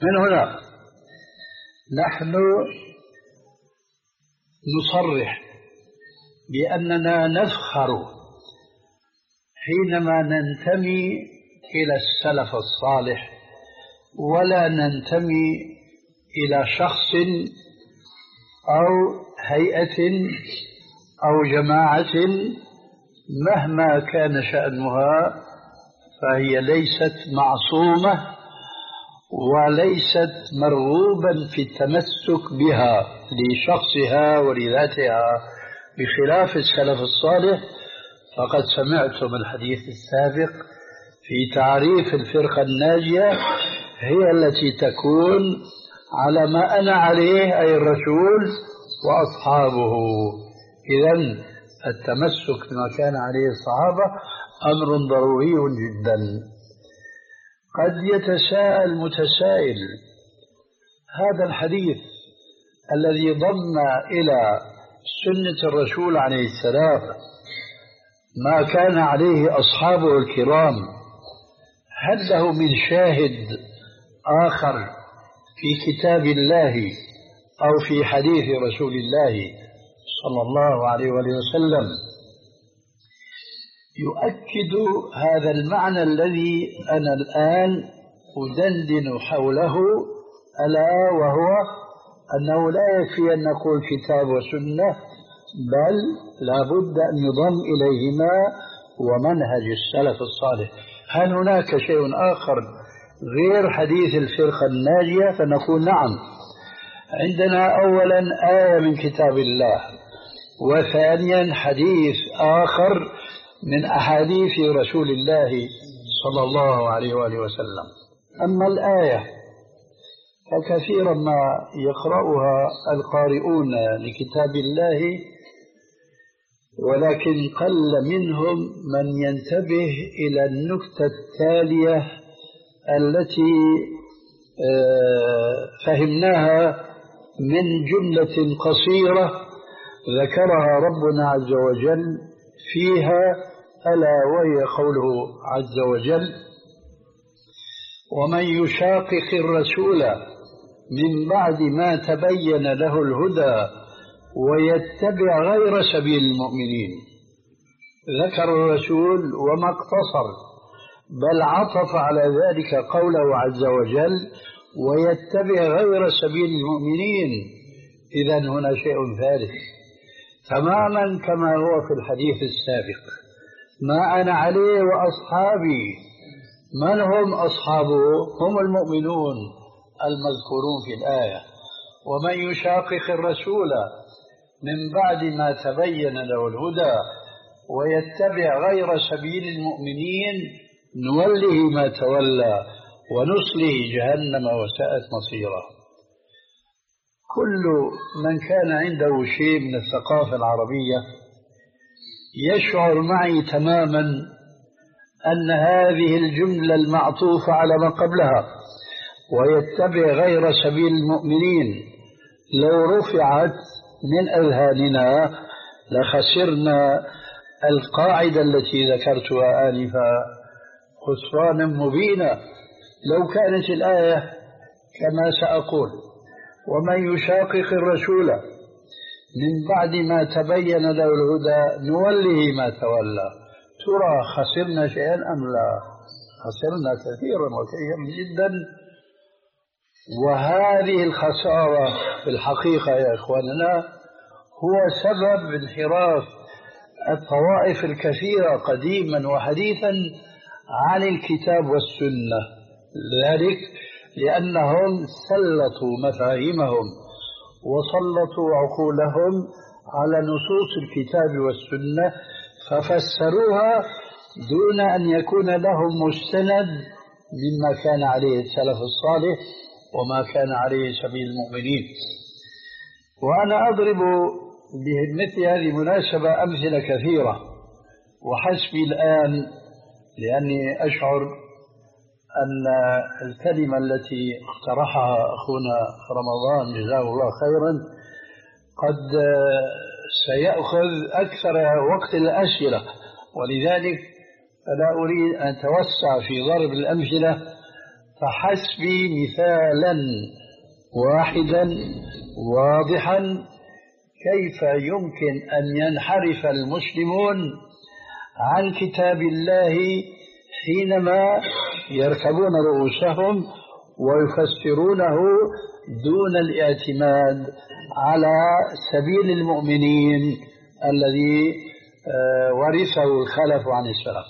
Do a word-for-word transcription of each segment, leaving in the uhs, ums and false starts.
من هنا نحن نصرح بأننا نفخر حينما ننتمي إلى السلف الصالح، ولا ننتمي إلى شخص أو هيئة أو جماعة مهما كان شأنها، فهي ليست معصومة وليست مرغوبا في التمسك بها لشخصها ولذاتها، بخلاف السلف الصالح. فقد سمعتم الحديث السابق في تعريف الفرقة الناجية، هي التي تكون على ما أنا عليه أي الرسول وأصحابه. إذن التمسك بما كان عليه الصحابة أمر ضروري جدا. قد يتساءل متسائل: هذا الحديث الذي ضم إلى سنة الرسول عليه السلام ما كان عليه أصحابه الكرام، هل له من شاهد آخر في كتاب الله أو في حديث رسول الله صلى الله عليه وسلم يؤكد هذا المعنى الذي أنا الآن أدندن حوله، ألا وهو أنه لا يكفي أن نقول كتاب وسنة، بل لا بد أن يضم إليهما ومنهج السلف الصالح. هل هناك شيء آخر غير حديث الفرقة الناجية؟ فنقول نعم، عندنا أولا آية من كتاب الله، وثانيا حديث آخر من أحاديث رسول الله صلى الله عليه وآله وسلم. أما الآية فكثيرا ما يقرأها القارئون لكتاب الله، ولكن قل منهم من ينتبه إلى النكتة التالية التي فهمناها من جملة قصيرة ذكرها ربنا عز وجل فيها، ألا وهي قوله عز وجل: ومن يشاقق الرسول من بعد ما تبين له الهدى ويتبع غير سبيل المؤمنين. ذكر الرسول وما اقتصر، بل عطف على ذلك قوله عز وجل: ويتبع غير سبيل المؤمنين. إذن هنا شيء ثالث تماما كما هو في الحديث السابق: ما أنا عليه وأصحابي. من هم أصحابه؟ هم المؤمنون المذكورون في الآية. ومن يشاقق الرسول من بعد ما تبين له الهدى ويتبع غير سبيل المؤمنين نوله ما تولى ونصله جهنم وساءت مصيرا. كل من كان عنده شيء من الثقافة العربية يشعر معي تماما أن هذه الجملة المعطوفة على ما قبلها ويتبع غير سبيل المؤمنين لو رفعت من أذهاننا لخسرنا القاعدة التي ذكرتها آنفا خسرانا مبينا. لو كانت الآية كما سأقول: ومن يشاقق الرسول من بعد ما تبين له الهدى نوله ما تولى، ترى خسرنا شيئا أم لا؟ خسرنا كثيرا وكثيرا جدا. وهذه الخسارة في الحقيقة يا إخواننا هو سبب انحراف الطوائف الكثيرة قديما وحديثا عن الكتاب والسنة، ذلك لأنهم سلطوا مفاهيمهم وسلطوا عقولهم على نصوص الكتاب والسنة ففسروها دون أن يكون لهم مستند مما كان عليه السلف الصالح وما كان عليه سبيل المؤمنين. وأنا أضرب بمثل هذه المناسبة أمثلة كثيرة، وحسبي الآن لأني أشعر أن الكلمة التي اقترحها أخونا رمضان جزاه الله خيرا قد سيأخذ أكثر وقت الأسئلة، ولذلك فلا أريد أن أتوسع في ضرب الأمثلة فحسبي مثالا واحدا واضحا كيف يمكن أن ينحرف المسلمون عن كتاب الله حينما يركبون رؤوسهم ويفسرونه دون الاعتماد على سبيل المؤمنين الذي ورثه الخلف عن السلف.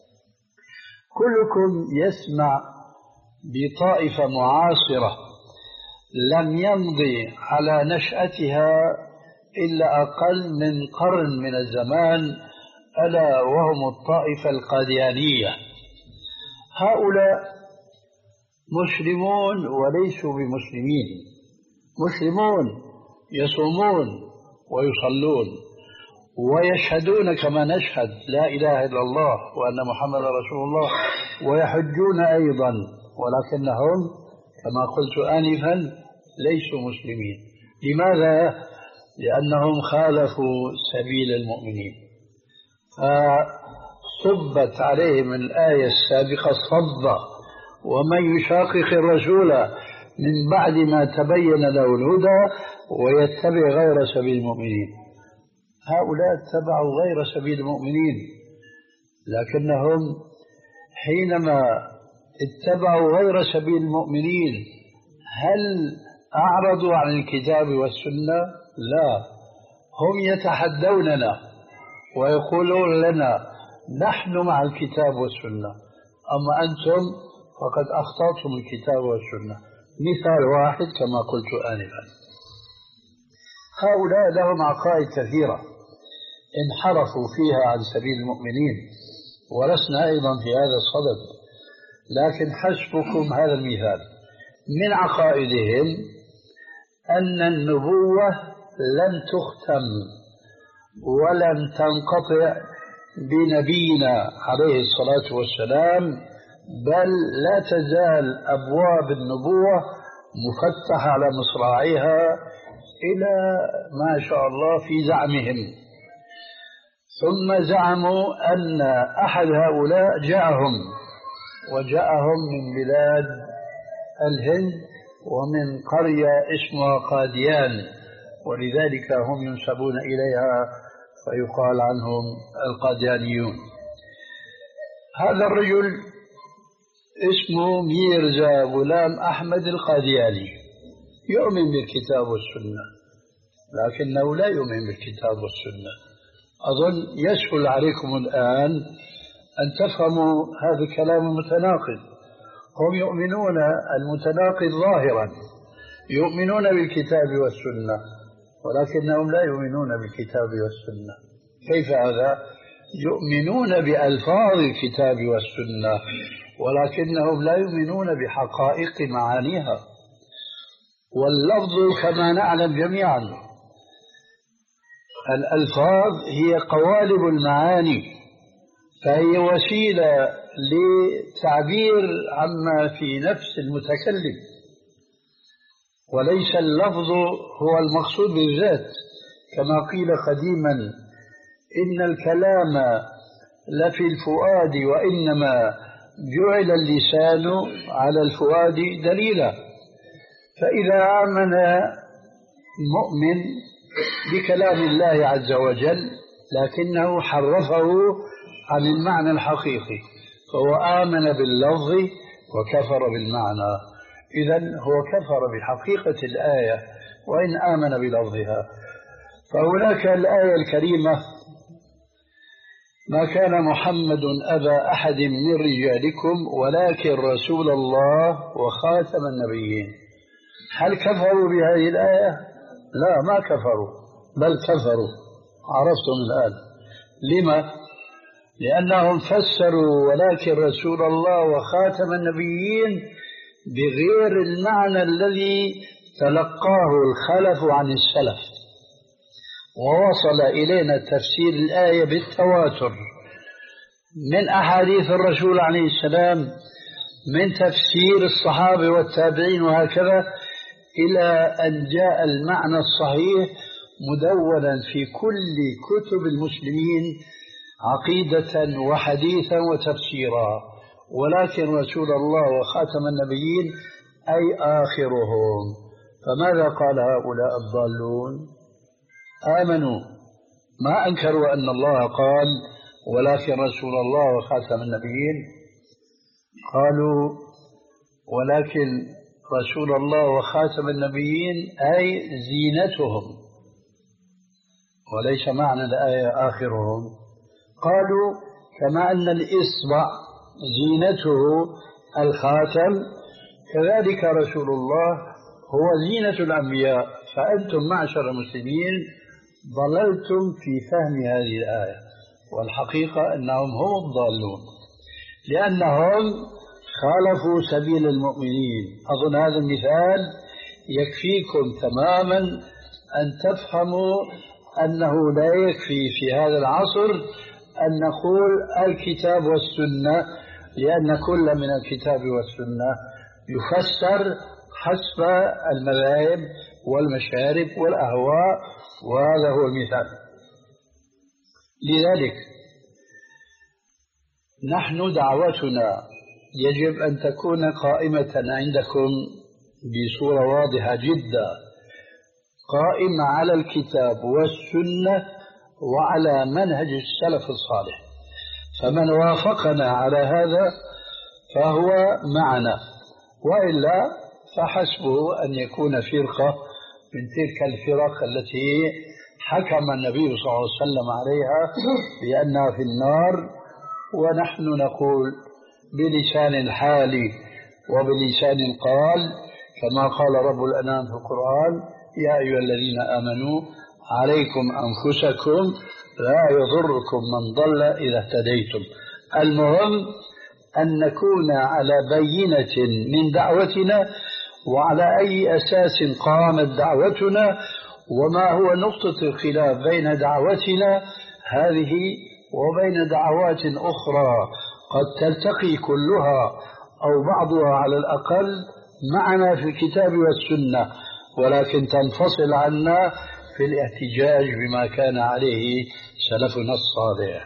كلكم يسمع بطائفة معاصرة لم يمضي على نشأتها إلا أقل من قرن من الزمان، ألا وهم الطائفة القاديانية. هؤلاء مسلمون وليسوا بمسلمين، مسلمون يصومون ويصلون ويشهدون كما نشهد لا إله إلا الله وأن محمد رسول الله، ويحجون أيضا، ولكنهم كما قلت آنفا ليسوا مسلمين. لماذا؟ لأنهم خالفوا سبيل المؤمنين، فصبت عليهم الآية السابقة صبة: ومن يشاقق الرسول من بعد ما تبين له الهدى ويتبع غير سبيل المؤمنين. هؤلاء اتبعوا غير سبيل المؤمنين، لكنهم حينما اتبعوا غير سبيل المؤمنين هل أعرضوا عن الكتاب والسنة؟ لا، هم يتحدوننا ويقولون لنا نحن مع الكتاب والسنة، أما أنتم فقد أخطأتم الكتاب والسنة. مثال واحد كما قلت آنفا: هؤلاء لهم عقائد كثيرة انحرفوا فيها عن سبيل المؤمنين، ولسنا أيضا في هذا الصدد، لكن حسبكم هذا المثال. من عقائدهم أن النبوة لن تختم ولن تنقطع بنبينا عليه الصلاة والسلام، بل لا تزال أبواب النبوة مفتحة على مصراعيها إلى ما شاء الله في زعمهم. ثم زعموا أن أحد هؤلاء جاءهم وجاءهم من بلاد الهند ومن قرية اسمها قاديان، ولذلك هم ينسبون إليها فيقال عنهم القاديانيون. هذا الرجل اسمه ميرزا غلام أحمد القادياني، يؤمن بالكتاب والسنة، لكنه لا يؤمن بالكتاب والسنة. أظن يسهل عليكم الآن أن تفهموا هذا الكلام المتناقض. هم يؤمنون المتناقض ظاهرا، يؤمنون بالكتاب والسنة، ولكنهم لا يؤمنون بالكتاب والسنة. كيف هذا؟ يؤمنون بألفاظ الكتاب والسنة، ولكنهم لا يؤمنون بحقائق معانيها. واللفظ كما نعلم جميعا الألفاظ هي قوالب المعاني، فهي وسيلة لتعبير عما في نفس المتكلم، وليس اللفظ هو المقصود بالذات. كما قيل قديما: إن الكلام لفي الفؤاد وإنما جعل اللسان على الفؤاد دليلا. فإذا آمن مؤمن بكلام الله عز وجل لكنه حرفه عن المعنى الحقيقي، فهو آمن باللفظ وكفر بالمعنى. إذن هو كفر بحقيقة الآية وإن آمن بلفظها. فهناك الآية الكريمة: ما كان محمد أبا أحد من رجالكم ولكن رسول الله وخاتم النبيين. هل كفروا بهذه الآية؟ لا، ما كفروا، بل كفروا. عرفتم الآن لما؟ لأنهم فسروا ولكن رسول الله وخاتم النبيين بغير المعنى الذي تلقاه الخلف عن السلف، ووصل إلينا تفسير الآية بالتواتر من أحاديث الرسول عليه السلام، من تفسير الصحابة والتابعين، وهكذا إلى أن جاء المعنى الصحيح مدونا في كل كتب المسلمين عقيدة وحديثا وتفسيرا. ولكن رسول الله وخاتم النبيين أي آخرهم. فماذا قال هؤلاء الضالون؟ آمنوا، ما أنكروا أن الله قال ولكن رسول الله وخاتم النبيين، قالوا ولكن رسول الله وخاتم النبيين أي زينتهم، وليس معنى الآية آخرهم. قالوا كما أن الإصبع زينته الخاتم، كذلك رسول الله هو زينة الأنبياء. فأنتم معشر المسلمين ضللتم في فهم هذه الآية، والحقيقة أنهم هم الضالون، لأنهم خالفوا سبيل المؤمنين. أظن هذا المثال يكفيكم تماما أن تفهموا أنه لا يكفي في هذا العصر أن نقول الكتاب والسنة، لأن كل من الكتاب والسنة يفسر حسب المذاهب والمشارب والأهواء، وهذا هو المثال. لذلك نحن دعوتنا يجب أن تكون قائمة عندكم بصورة واضحة جدا، قائمة على الكتاب والسنة وعلى منهج السلف الصالح. فمن وافقنا على هذا فهو معنا، وإلا فحسبه أن يكون فرقة من تلك الفرق التي حكم النبي صلى الله عليه وسلم عليها بأنها في النار، ونحن نقول بلسان الحال وبلسان القال كما قال رب الأنام في القرآن: يا أيها الذين آمنوا عليكم أنفسكم لا يضركم من ضل إذا اهتديتم. المهم أن نكون على بينة من دعوتنا وعلى أي أساس قامت دعوتنا، وما هو نقطة الخلاف بين دعوتنا هذه وبين دعوات أخرى قد تلتقي كلها أو بعضها على الأقل معنا في الكتاب والسنة، ولكن تنفصل عنا في الاحتجاج بما كان عليه سلفنا الصالح.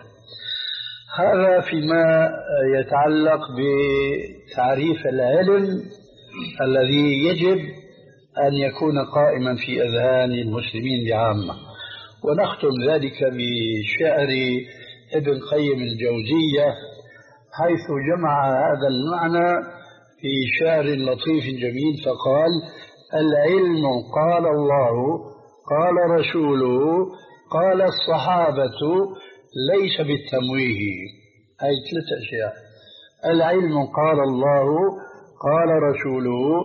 هذا فيما يتعلق بتعريف العلم الذي يجب أن يكون قائما في أذهان المسلمين بعامة. ونختم ذلك بشعر ابن قيم الجوزية، حيث جمع هذا المعنى في شعر لطيف جميل فقال: العلم قال الله قال رسوله قال الصحابة ليس بالتمويه. أي ثلاث أشياء: العلم قال الله قال رسوله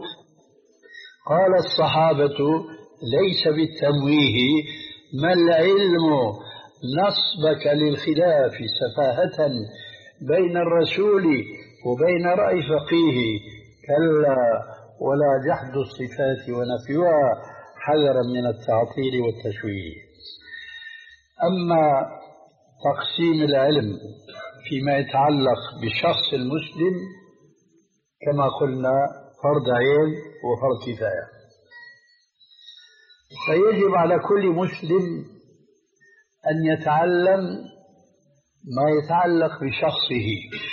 قال الصحابة ليس بالتمويه. ما العلم نصبك للخلاف سفاهة بين الرسول وبين رأي فقيه، كلا ولا جحد الصفات ونفيها حذرا من التعطيل والتشويه. أما تقسيم العلم فيما يتعلق بشخص المسلم كما قلنا فرض عين وفرض كفاية، فيجب على كل مسلم أن يتعلم ما يتعلق بشخصه،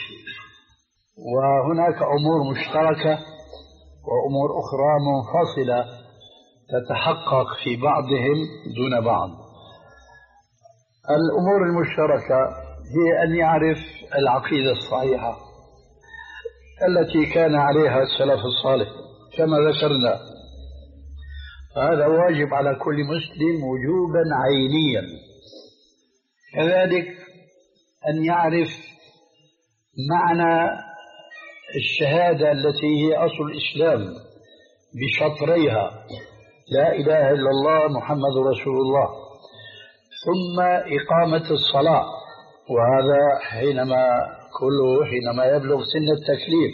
وهناك أمور مشتركة وأمور أخرى منفصلة تتحقق في بعضهم دون بعض. الأمور المشتركة هي أن يعرف العقيدة الصحيحة التي كان عليها السلف الصالح كما ذكرنا، فهذا واجب على كل مسلم وجوبا عينيا. كذلك أن يعرف معنى الشهادة التي هي أصل الإسلام بشطريها: لا إله إلا الله محمد رسول الله، ثم إقامة الصلاة، وهذا حينما كله حينما يبلغ سن التكليف،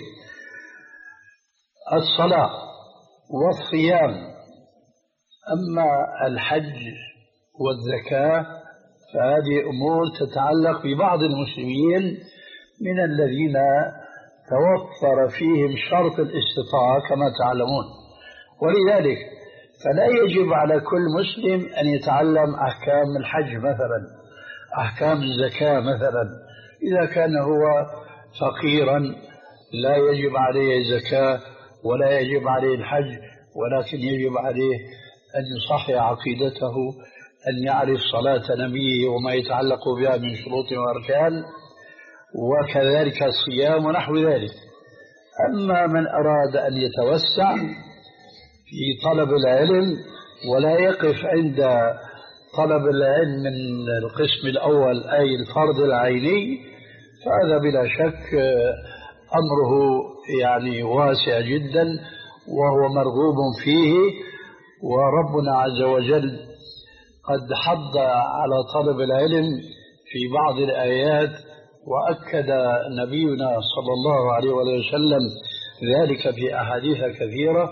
الصلاة والصيام. أما الحج والزكاة فهذه أمور تتعلق ببعض المسلمين من الذين توفر فيهم شرط الاستطاعة كما تعلمون، ولذلك فلا يجب على كل مسلم أن يتعلم أحكام الحج مثلا، أحكام الزكاة مثلا، إذا كان هو فقيرا لا يجب عليه الزكاة ولا يجب عليه الحج، ولكن يجب عليه أن يصحح عقيدته، أن يعرف صلاة نبيه وما يتعلق بها من شروط وأركان، وكذلك الصيام ونحو ذلك. أما من أراد أن يتوسع في طلب العلم ولا يقف عند طلب العلم من القسم الأول أي الفرض العيني، فهذا بلا شك أمره يعني واسع جدا وهو مرغوب فيه. وربنا عز وجل قد حض على طلب العلم في بعض الآيات، وأكد نبينا صلى الله عليه وسلم ذلك في أحاديث كثيرة.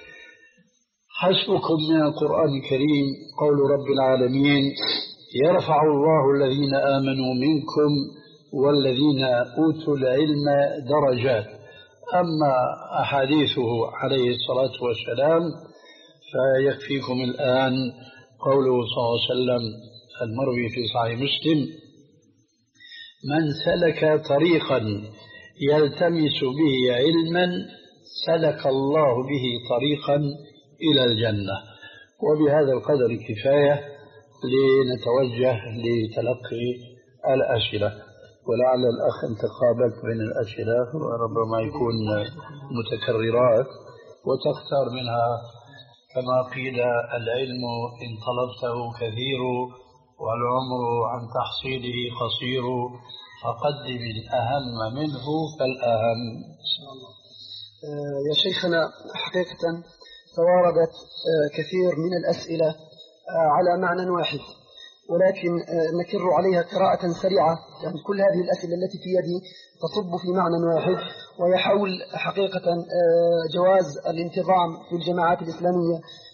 حسبكم من القرآن الكريم قول رب العالمين: يرفع الله الذين آمنوا منكم والذين أوتوا العلم درجات. أما أحاديثه عليه الصلاة والسلام فيكفيكم الآن قوله صلى الله عليه وسلم المروي في صحيح مسلم: من سلك طريقا يلتمس به علما سلك الله به طريقا إلى الجنة. وبهذا القدر كفاية لنتوجه لتلقي الأسئلة، ولعل الأخ أنت قابلت بين الأسئلة وربما يكون متكررات وتختار منها كما قيل: العلم إن طلبته كثير والعمر عن تحصيله قصير، فقدم الأهم منه فالأهم. إن شاء الله. آه يا شيخنا، حقيقة تواردت آه كثير من الأسئلة آه على معنى واحد، ولكن آه نكر عليها قراءة سريعة. يعني كل هذه الأسئلة التي في يدي تصب في معنى واحد، وهي حول حقيقة آه جواز الانتظام في الجماعات الإسلامية.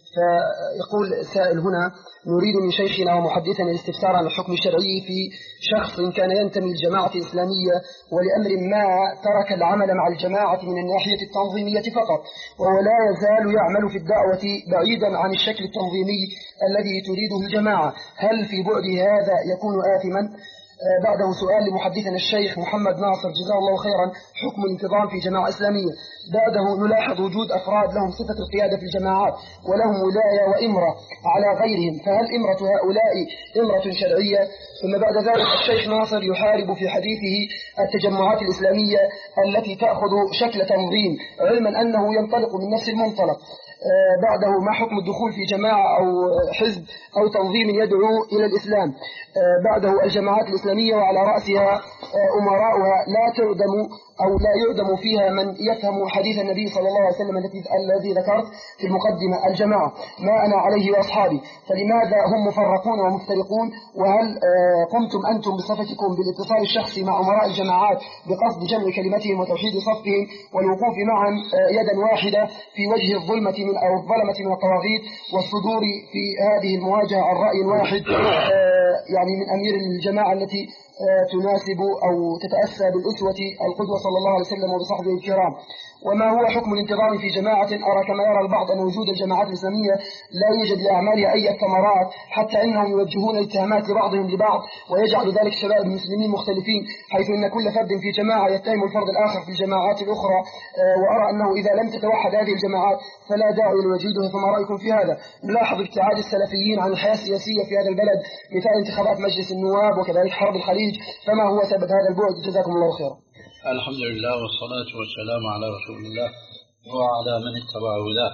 فيقول سائل هنا: نريد من شيخنا ومحدثنا الاستفسار عن الحكم الشرعي في شخص كان ينتمي للجماعة الإسلامية ولأمر ما ترك العمل مع الجماعة من الناحية التنظيمية فقط، وهو لا يزال يعمل في الدعوة بعيدا عن الشكل التنظيمي الذي تريده الجماعة، هل في بعد هذا يكون آثما؟ بعده سؤال لمحدثنا الشيخ محمد ناصر جزاه الله خيرا: حكم الانتظام في جماعة إسلامية. بعده نلاحظ وجود أفراد لهم صفة القيادة في الجماعات ولهم ولاية وإمرة على غيرهم، فهل إمرة هؤلاء إمرة شرعية؟ ثم بعد ذلك الشيخ ناصر يحارب في حديثه التجمعات الإسلامية التي تأخذ شكل تنظيم، علما أنه ينطلق من نفس المنطلق. بعده ما حكم الدخول في جماعة أو حزب أو تنظيم يدعو إلى الإسلام؟ بعده الجماعات الإسلامية وعلى رأسها أمراؤها لا تعدم أو لا يعدم فيها من يفهم حديث النبي صلى الله عليه وسلم الذي ذكرت في المقدمة: الجماعة ما أنا عليه وأصحابي، فلماذا هم مفرقون ومفترقون؟ وهل قمتم أنتم بصفتكم بالاتصال الشخصي مع أمراء الجماعات بقصد جمع كلمتهم وتوحيد صفهم والوقوف معا يدا واحدة في وجه الظلمة من أو الظلمة من الطواغيت والصدور في هذه المواجهة عن رأي واحد يعني من أمير الجماعة التي تناسب أو تتأسى بالأسوة القدوة صلى الله عليه وسلم وبصحبه الكرام؟ وما هو حكم الانتظام في جماعة أرى كما يرى البعض أن وجود الجماعات الإسلامية لا يوجد لأعمالها أي ثمرات، حتى أنهم يوجهون الاتهامات لبعضهم لبعض، ويجعل ذلك شباب المسلمين مختلفين، حيث أن كل فرد في جماعة يتهم الفرد الآخر في الجماعات الأخرى. وأرى أنه إذا لم تتوحد هذه الجماعات فلا داعي لوجودها. فما رأيكم في هذا؟ نلاحظ ابتعاد السلفيين عن الحياة السياسية في هذا البلد، مثال انتخابات مجلس النواب وكذلك حرب الخليج، فما هو سبب هذا البعد؟ جزاكم الله خيرا. الحمد لله والصلاة والسلام على رسول الله وعلى من اتبع هداه.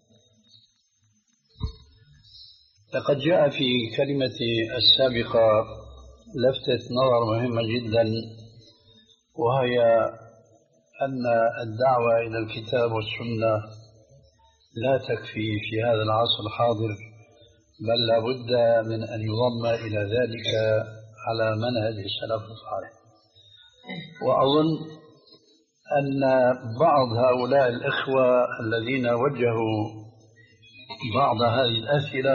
لقد جاء في كلمتي السابقة لفتة نظر مهمة جدا، وهي أن الدعوة إلى الكتاب والسنة لا تكفي في هذا العصر الحاضر، بل لا بد من أن يضم إلى ذلك على منهج السلف الصالح. وأظن أن بعض هؤلاء الإخوة الذين وجهوا بعض هذه الأسئلة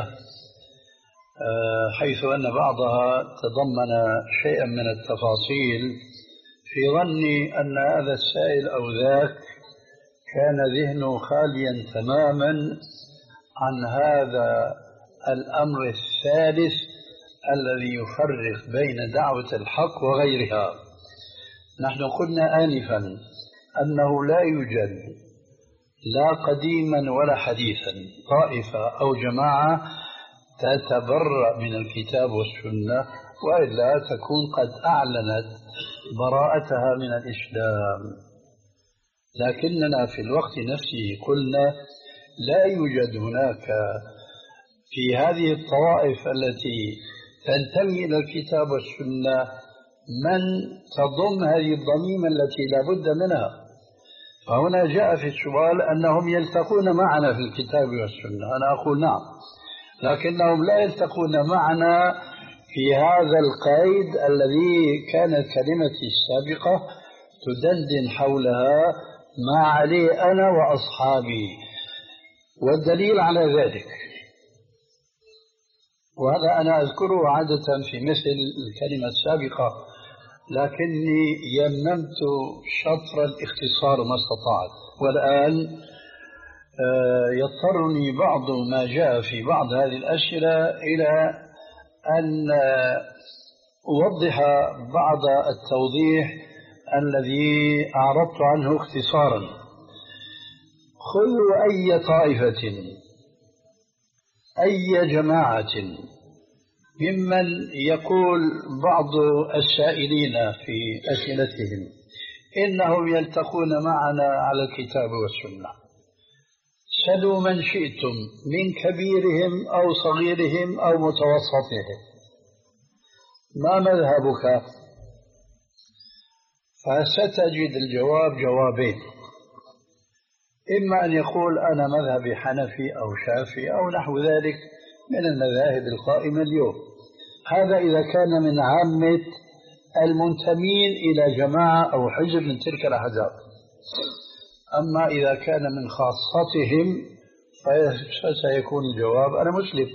حيث أن بعضها تضمن شيئا من التفاصيل، في ظني أن هذا السائل أو ذاك كان ذهنه خاليا تماما عن هذا الأمر الثالث الذي يفرق بين دعوة الحق وغيرها. نحن قلنا آنفا أنه لا يوجد لا قديما ولا حديثا طائفة أو جماعة تتبرأ من الكتاب والسنة، وإلا تكون قد أعلنت براءتها من الإسلام. لكننا في الوقت نفسه قلنا لا يوجد هناك في هذه الطوائف التي تنتمي إلى الكتاب والسنة من تضم هذه الضميمة التي لا بد منها. فهنا جاء في السؤال أنهم يلتقون معنا في الكتاب والسنة، أنا أقول نعم، لكنهم لا يلتقون معنا في هذا القيد الذي كانت كلمتي السابقة تدندن حولها ما عليه أنا وأصحابي. والدليل على ذلك، وهذا أنا أذكره عادة في مثل الكلمة السابقة، لكني يممت شطر الاختصار ما استطعت، والآن يضطرني بعض ما جاء في بعض هذه الأسئلة إلى أن أوضح بعض التوضيح الذي أعرضت عنه اختصارا. خذوا أي طائفة أي جماعة ممن يقول بعض السائلين في أسئلتهم إنهم يلتقون معنا على الكتاب والسنة، سلوا من شئتم من كبيرهم أو صغيرهم أو متوسطهم، ما مذهبك؟ فستجد الجواب جوابين، إما أن يقول أنا مذهبي حنفي أو شافعي أو نحو ذلك من المذاهب القائمة اليوم، هذا إذا كان من عامة المنتمين إلى جماعة أو حزب من تلك الأحزاب. أما إذا كان من خاصتهم فسيكون الجواب أنا مسلم.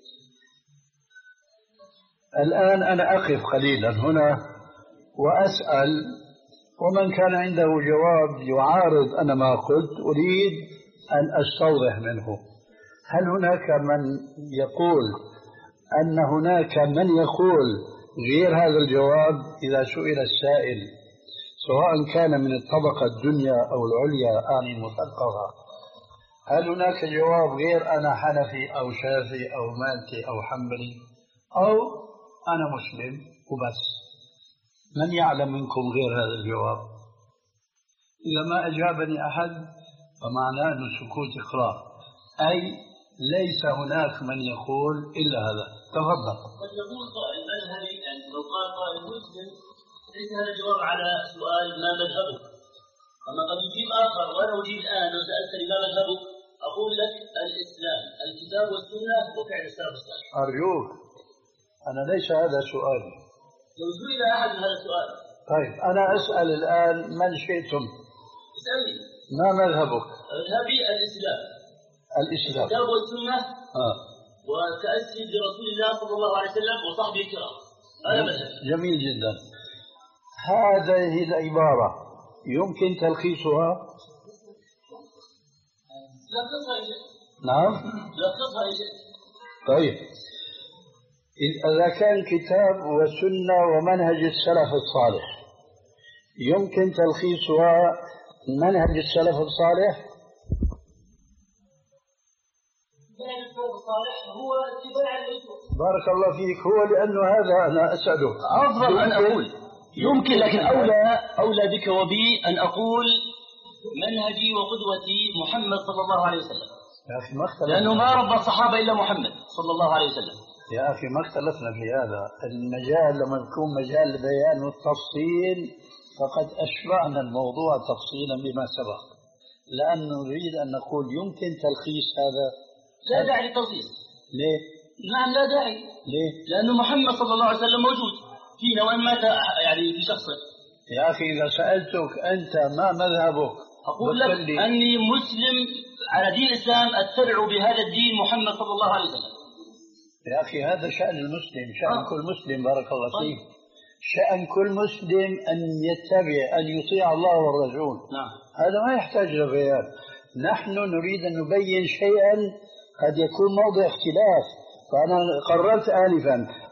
الآن أنا أقف قليلا هنا وأسأل، ومن كان عنده جواب يعارض أنا ما قلت أريد أن أستوضح منه. هل هناك من يقول أن هناك من يقول غير هذا الجواب؟ إذا سئل السائل سواء كان من الطبقة الدنيا أو العليا أعني المثقفة، هل هناك جواب غير أنا حنفي أو شافعي أو مالكي أو حنبلي أو أنا مسلم وبس؟ من يعلم منكم غير هذا الجواب؟ إذا ما أجابني أحد فمعناه أن السكوت إقرار، أي ليس هناك من يقول إلا هذا. تفضل. قد يقول قائل مذهبي، يعني لو قال قائل مسلم ليس هذا الجواب على سؤال ما مذهبك، أما قد يجيب آخر وأنا أجيب الآن لو سألتني ما مذهبك أقول لك الإسلام الكتاب والسنة وفعل السلف الصالح. أرجوك، أنا ليس هذا سؤالي. لو سئل أحد من هذا السؤال. طيب أنا أسأل الآن من شئتم. اسألني. ما مذهبك؟ مذهبي الإسلام. الإسلام. الكتاب والسنة. آه. وتأسي برسول الله صلى الله عليه وسلم وصحبه الكرام. هذا مذهبي. جميل جدا. هذه العبارة يمكن تلخيصها؟ لخصها إن شئت. نعم. لخصها إن شئت. طيب إذا كان كتاب وسنة ومنهج السلف الصالح يمكن تلخيصها منهج السلف الصالح؟ منهج السلف الصالح هو اتباع الرسول. بارك الله فيك. هو لأنه هذا أنا أسأله. أفضل أن أقول يمكن، لكن أولى أولى بك وبي أن أقول منهجي وقدوتي محمد صلى الله عليه وسلم. يا أخي ما اختلفنا، لأنه ما ربى الصحابة إلا محمد صلى الله عليه وسلم. يا أخي ما اختلفنا في هذا. المجال لما يكون مجال البيان والتفصيل فقد أشبعنا الموضوع تفصيلا بما سبق، لأنه نريد أن نقول يمكن تلخيص هذا. لا داعي للتلخيص. ليه؟ نعم لا داعي. ليه؟ لأنه محمد صلى الله عليه وسلم موجود فينا وإن مات يعني في شخصه. يا أخي إذا سألتك أنت ما مذهبك أقول لك أني مسلم على دين الإسلام أتبع بهذا الدين محمد صلى الله عليه وسلم. يا أخي هذا شأن المسلم، شأن آه. كل مسلم بارك الله فيك. طيب. شأن كل مسلم أن يتبع أن يطيع الله والرسول. نعم. هذا ما يحتاج لبيان. نحن نريد أن نبين شيئا قد يكون موضع اختلاف. فأنا قررت آنفا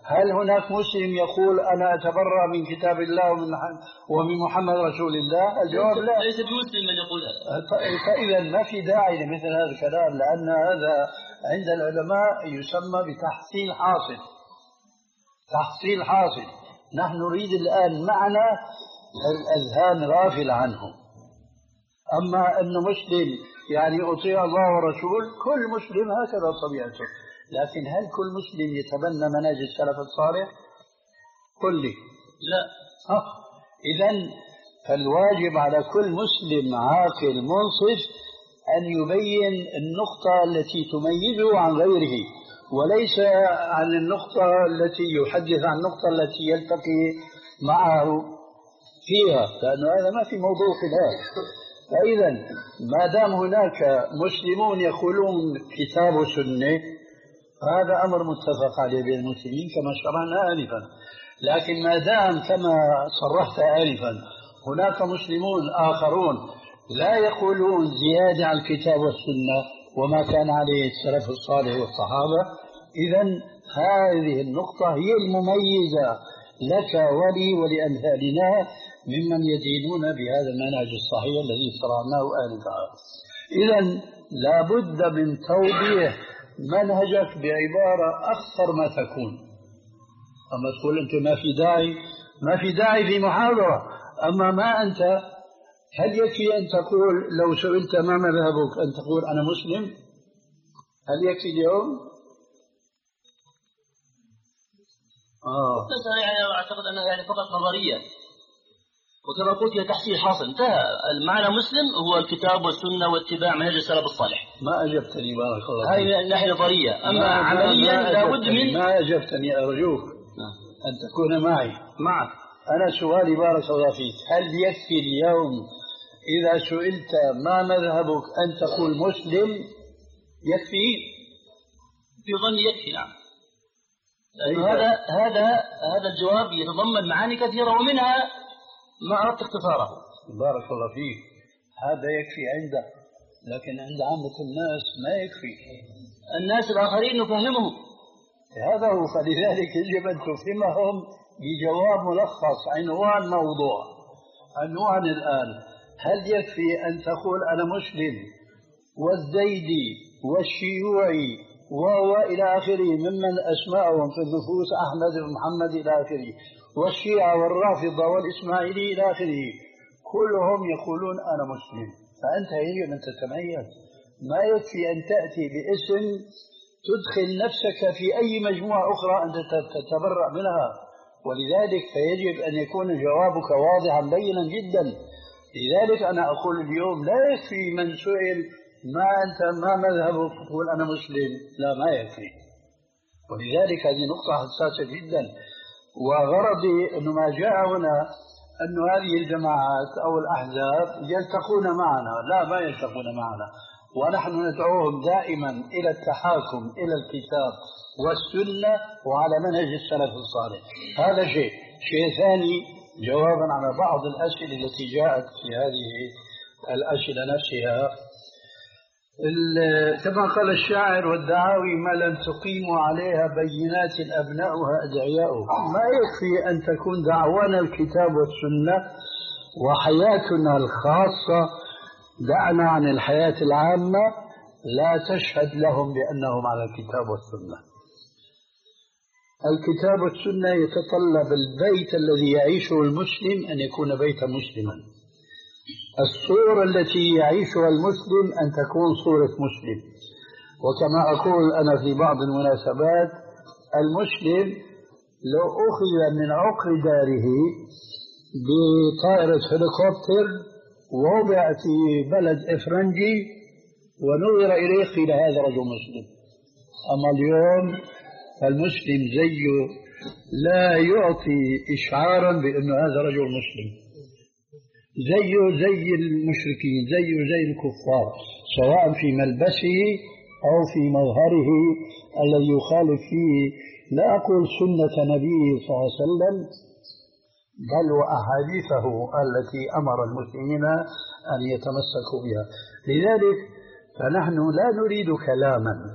هل هناك مسلم يقول أنا أتبرأ من كتاب الله ومن ومن محمد رسول الله؟ الجواب لا. ليس بمسلم من يقول هذا. فإذا ما في داعي لمثل هذا الكلام، لأن هذا عند العلماء يسمى بتحصيل حاصل. تحصيل حاصل. نحن نريد الآن معنى الأذهان غافل عنه. أما أن مسلم يعني أطيع الله ورسول، كل مسلم هكذا طبيعته. لكن هل كل مسلم يتبنى منهج السلف الصالح؟ قل لي. لا. أه. إذن فالواجب على كل مسلم عاقل منصف أن يبين النقطة التي تميزه عن غيره، وليس عن النقطة التي يحدث عن النقطة التي يلتقي معه فيها، لأنه هذا ما في موضوع خلاف. فإذا ما دام هناك مسلمون يقولون كتاب وسنة، هذا أمر متفق عليه بين المسلمين كما شرعنا آنفا. لكن ما دام كما صرحت آنفا هناك مسلمون آخرون لا يقولون زيادة على الكتاب والسنة وما كان عليه السلف الصالح والصحابة، إذن هذه النقطة هي المميزة لك ولي ولأمثالنا ممن يدينون بهذا المنهج الصحيح الذي شرعناه آنفا. إذن لابد من توضيح منهجك بعبارة أخطر ما تكون. أما تقول أنت ما في داعي، ما في داعي في محاضرة. أما ما أنت، هل يكفي أن تقول لو سئلت ما مذهبك أن تقول أنا مسلم؟ هل يكفي اليوم؟ آه. يعني أعتقد أنها يعني فقط نظرية، وكما قلت هي تحصيل حاصل، انتهى. المعنى مسلم هو الكتاب والسنة واتباع منهج السلف الصالح. ما أجبتني بارك الله فيك. هذه الناحية نظرية، أما عمليا لابد من ما أجبتني. أرجوك أن تكون معي. معك. أنا سؤالي بارك الله فيك، هل يكفي اليوم إذا سئلت ما مذهبك أن تقول مسلم؟ يكفي؟ في ظني يكفي، نعم. هذا هذا هذا الجواب يتضمن معاني كثيرة، ومنها ما أردت اختصاره. بارك الله فيك. هذا يكفي عندك، لكن عند عامة الناس ما يكفي. الناس الآخرين نفهمهم. هذا هو، فلذلك يجب أن تفهمهم بجواب ملخص عنوان موضوع. عنوان الآن: هل يكفي أن تقول أنا مسلم والزيدي والشيوعي وإلى آخره ممن أسماءهم في النفوس أحمد بن محمد إلى آخره، والشيعة والرافضة والإسماعيلي إلى آخره، كلهم يقولون أنا مسلم، فأنت يجب أن تتميز. ما يكفي أن تأتي باسم تدخل نفسك في أي مجموعة أخرى أنت تتبرأ منها، ولذلك فيجب أن يكون جوابك واضحا بينا جدا. لذلك أنا أقول اليوم لا يكفي من سئل ما أنت ما مذهبك تقول أنا مسلم، لا ما يكفي. ولذلك هذه نقطة حساسة جدا، وغرضي أنه ما جاء هنا أن هذه الجماعات أو الأحزاب يلتقون معنا، لا ما يلتقون معنا، ونحن ندعوهم دائما إلى التحاكم إلى الكتاب والسنة وعلى منهج السلف الصالح. هذا شيء. شيء ثاني، جوابا على بعض الأسئلة التي جاءت في هذه الأسئلة نفسها، كما قال الشاعر: والدعاوي ما لم تقيموا عليها بينات أبناؤها أدعياؤه. ما يكفي أن تكون دعوانا الكتاب والسنة وحياتنا الخاصة، دعنا عن الحياة العامة، لا تشهد لهم بأنهم على الكتاب والسنة. الكتاب والسنة يتطلب البيت الذي يعيشه المسلم أن يكون بيتا مسلما. الصورة التي يعيشها المسلم أن تكون صورة مسلم. وكما أقول أنا في بعض المناسبات، المسلم لو أخذ من عقر داره بطائرة هليكوبتر ووضع في بلد إفرنجي ونظر إليه قيل هذا رجل مسلم. أما اليوم المسلم زيه لا يعطي إشعارا بأنه هذا رجل مسلم، زيه زي المشركين، زيه زي الكفار، سواء في ملبسه أو في مظهره الذي يخالف فيه لا أقول سنة نبيه صلى الله عليه وسلم بل وأحاديثه التي أمر المسلمين أن يتمسكوا بها. لذلك فنحن لا نريد كلاما،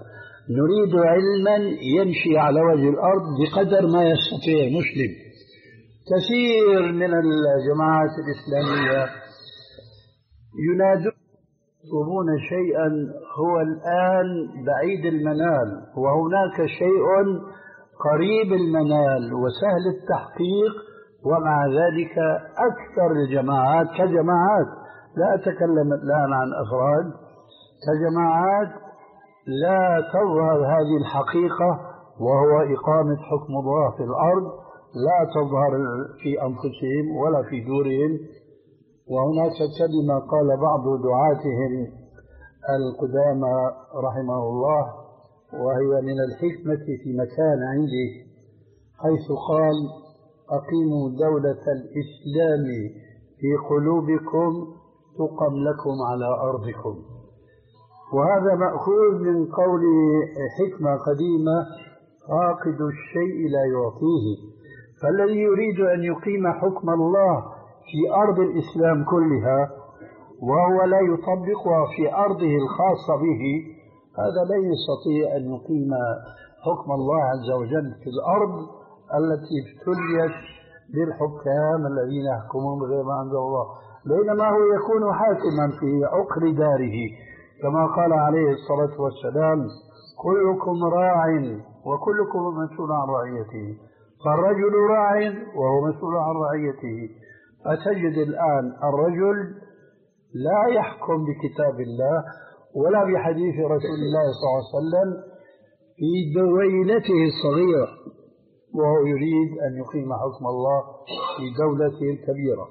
نريد علما يمشي على وجه الأرض بقدر ما يستطيع مسلم. كثير من الجماعات الإسلامية ينادون يطلبون شيئا هو الآن بعيد المنال، وهناك شيء قريب المنال وسهل التحقيق، ومع ذلك أكثر الجماعات كجماعات، لا أتكلم الآن عن أفراد، كجماعات لا تظهر هذه الحقيقة، وهو إقامة حكم الله في الأرض، لا تظهر في أنفسهم ولا في دورهم. وهناك كلمة قال بعض دعاتهم القدامى رحمه الله، وهي من الحكمة في مكان عندي، حيث قال: أقيموا دولة الإسلام في قلوبكم تقم لكم على أرضكم. وهذا مأخوذ من قول حكمة قديمة: فاقد الشيء لا يعطيه. فالذي يريد أن يقيم حكم الله في أرض الإسلام كلها وهو لا يطبقها في أرضه الخاصة به، هذا لا يستطيع أن يقيم حكم الله عز وجل في الأرض التي ابتليت بالحكام الذين يحكمون بغير ما أنزل الله، بينما هو يكون حاكما في عقر داره، كما قال عليه الصلاة والسلام: كلكم راع وكلكم مسؤول عن رعيته. فالرجل راع وهو مسؤول عن رعيته. فتجد الآن الرجل لا يحكم بكتاب الله ولا بحديث رسول الله صلى الله عليه وسلم في دويلته الصغيرة، وهو يريد أن يقيم حكم الله في دولته الكبيرة.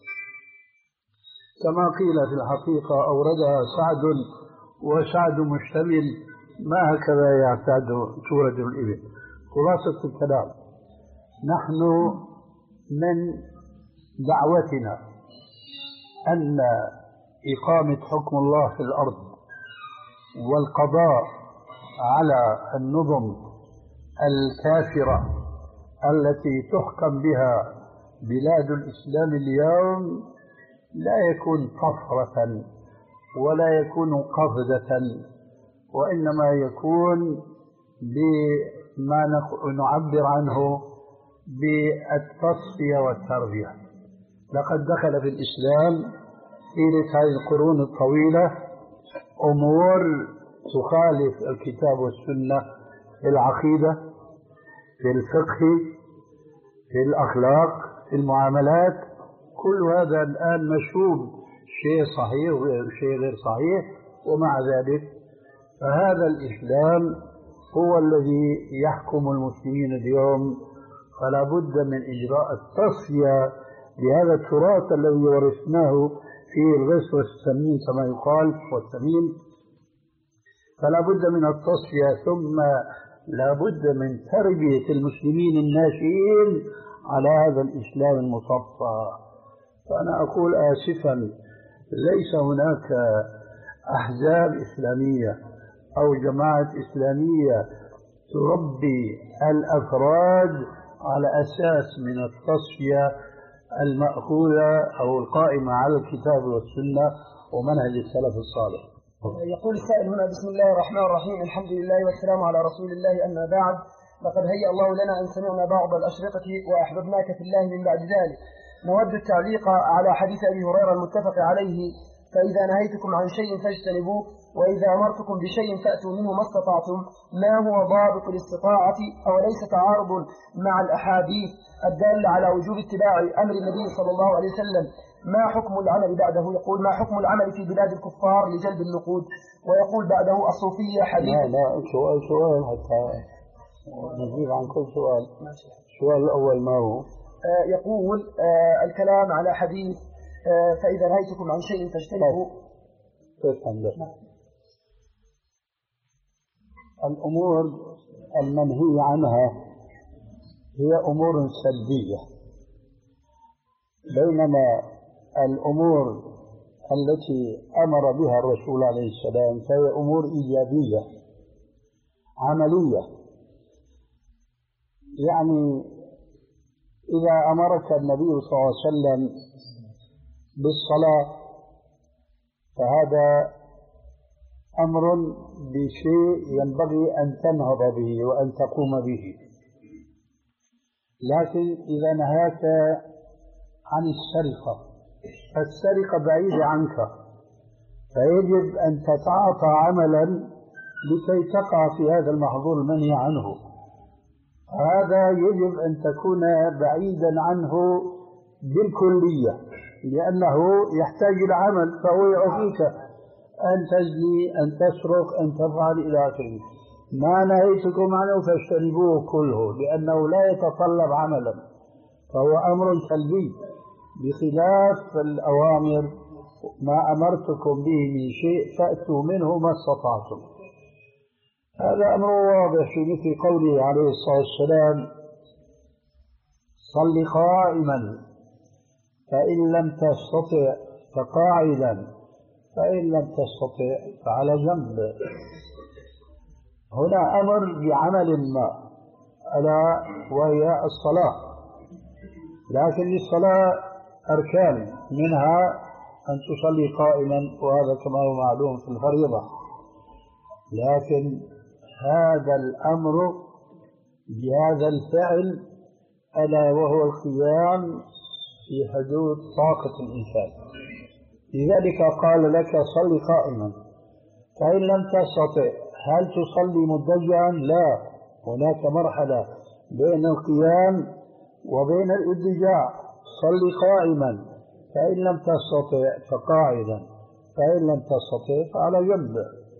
كما قيل في الحقيقة أوردها سعد، وسعد مشتمل، ما هكذا يعتاد سورة الإبل. خلاصة الكلام: نحن من دعوتنا أن إقامة حكم الله في الأرض والقضاء على النظم الكافرة التي تحكم بها بلاد الإسلام اليوم لا يكون طفرة ولا يكون قفزة، وإنما يكون بما نعبر عنه بالتصفية والتربية. لقد دخل في الإسلام طيلة هذه القرون الطويلة أمور تخالف الكتاب والسنة في العقيدة، في الفقه، في الأخلاق، في المعاملات. كل هذا الآن مشوب، شيء صحيح وشيء غير صحيح، ومع ذلك فهذا الإسلام هو الذي يحكم المسلمين اليوم. فلا بد من إجراء التصفية بهذا التراث الذي ورثناه في الغش والسمين كما يقال، والسمين. فلا بد من التصفية، ثم لا بد من تربية المسلمين الناشئين على هذا الإسلام المصفى. فأنا أقول آسفا، ليس هناك أحزاب إسلامية أو جماعات إسلامية تربي الأفراد على أساس من التصفية المأخوذة أو القائمة على الكتاب والسنة ومنهج السلف الصالح. يقول السائل هنا: بسم الله الرحمن الرحيم، الحمد لله والسلام على رسول الله، أما بعد، لقد هيأ الله لنا أن سمعنا بعض الأشرطة وأحببناك في الله من بعد ذلك. نود التعليق على حديث أبي هريرة المتفق عليه: فإذا نهيتكم عن شيء فاجتنبوه، وإذا أمرتكم بشيء فأتوا منه ما استطعتم. ما هو ضابط الاستطاعة؟ أو ليس تعارض مع الأحاديث الدالة على وجوب اتباع أمر النبي صلى الله عليه وسلم؟ ما حكم العمل بعده؟ يقول: ما حكم العمل في بلاد الكفار لجلب النقود؟ ويقول بعده: الصوفية حديث. لا لا سؤال سؤال حتى نجيب عن كل سؤال. السؤال الأول ما هو؟ آه يقول آه الكلام على حديث آه فإذا نهيتكم عن شيء فاجتنبوه. الأمور المنهي عنها هي أمور سلبية، بينما الأمور التي أمر بها الرسول عليه السلام فهي أمور إيجابية عملية. يعني إذا أمرك النبي صلى الله عليه وسلم بالصلاة فهذا أمر بشيء ينبغي أن تنهض به وأن تقوم به، لكن إذا نهاك عن السرقة فالسرقة بعيدة عنك، فيجب أن تتعاطى عملا لكي تقع في هذا المحظور المنهي عنه. هذا يجب أن تكون بعيدا عنه بالكلية، لأنه يحتاج إلى عمل، فهو يعطيك أن تزني، أن تسرق، أن تفعل إلى آخره. ما نهيتكم عنه فاجتنبوه كله، لأنه لا يتطلب عملا، فهو أمر سلبي، بخلاف الأوامر ما أمرتكم به من شيء فأتوا منه ما استطعتم. هذا أمر واضح في مثل قوله عليه الصلاة والسلام: صل قائما فإن لم تستطع فقاعدا فإن لم تستطع فعلى جنب. هنا أمر بعمل ما ألا وهي الصلاة، لكن للصلاة أركان، منها أن تصلي قائما، وهذا كما هو معلوم في الفريضة، لكن هذا الأمر بهذا الفعل ألا وهو القيام في حدود طاقة الإنسان. لذلك قال لك صل قائما، فإن لم تستطع هل تصلي مضطجعا؟ لا، هناك مرحلة بين القيام وبين الاضطجاع. صل قائما فإن لم تستطع فقاعدا فإن لم تستطع فعلى جنب.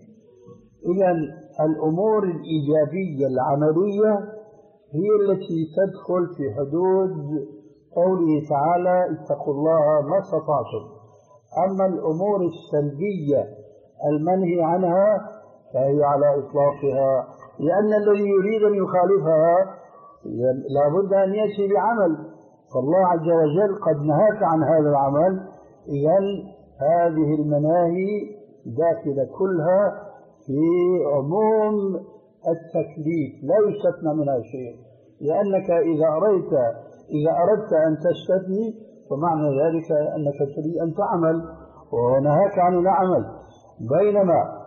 إذن الأمور الإيجابية العملية هي التي تدخل في حدود قوله تعالى: اتقوا الله ما استطعتم. أما الأمور السلبية المنهي عنها فهي على إطلاقها، لأن الذي يريد أن يخالفها لابد أن يأتي بعمل، فالله عز وجل قد نهاك عن هذا العمل. إذن هذه المناهي داخلة كلها في عموم التكليف، لا يستثنى منها شيء، لأنك إذا أردت إذا أردت أن تستثني فمعنى ذلك أنك تريد أن تعمل ونهاك عن العمل، بينما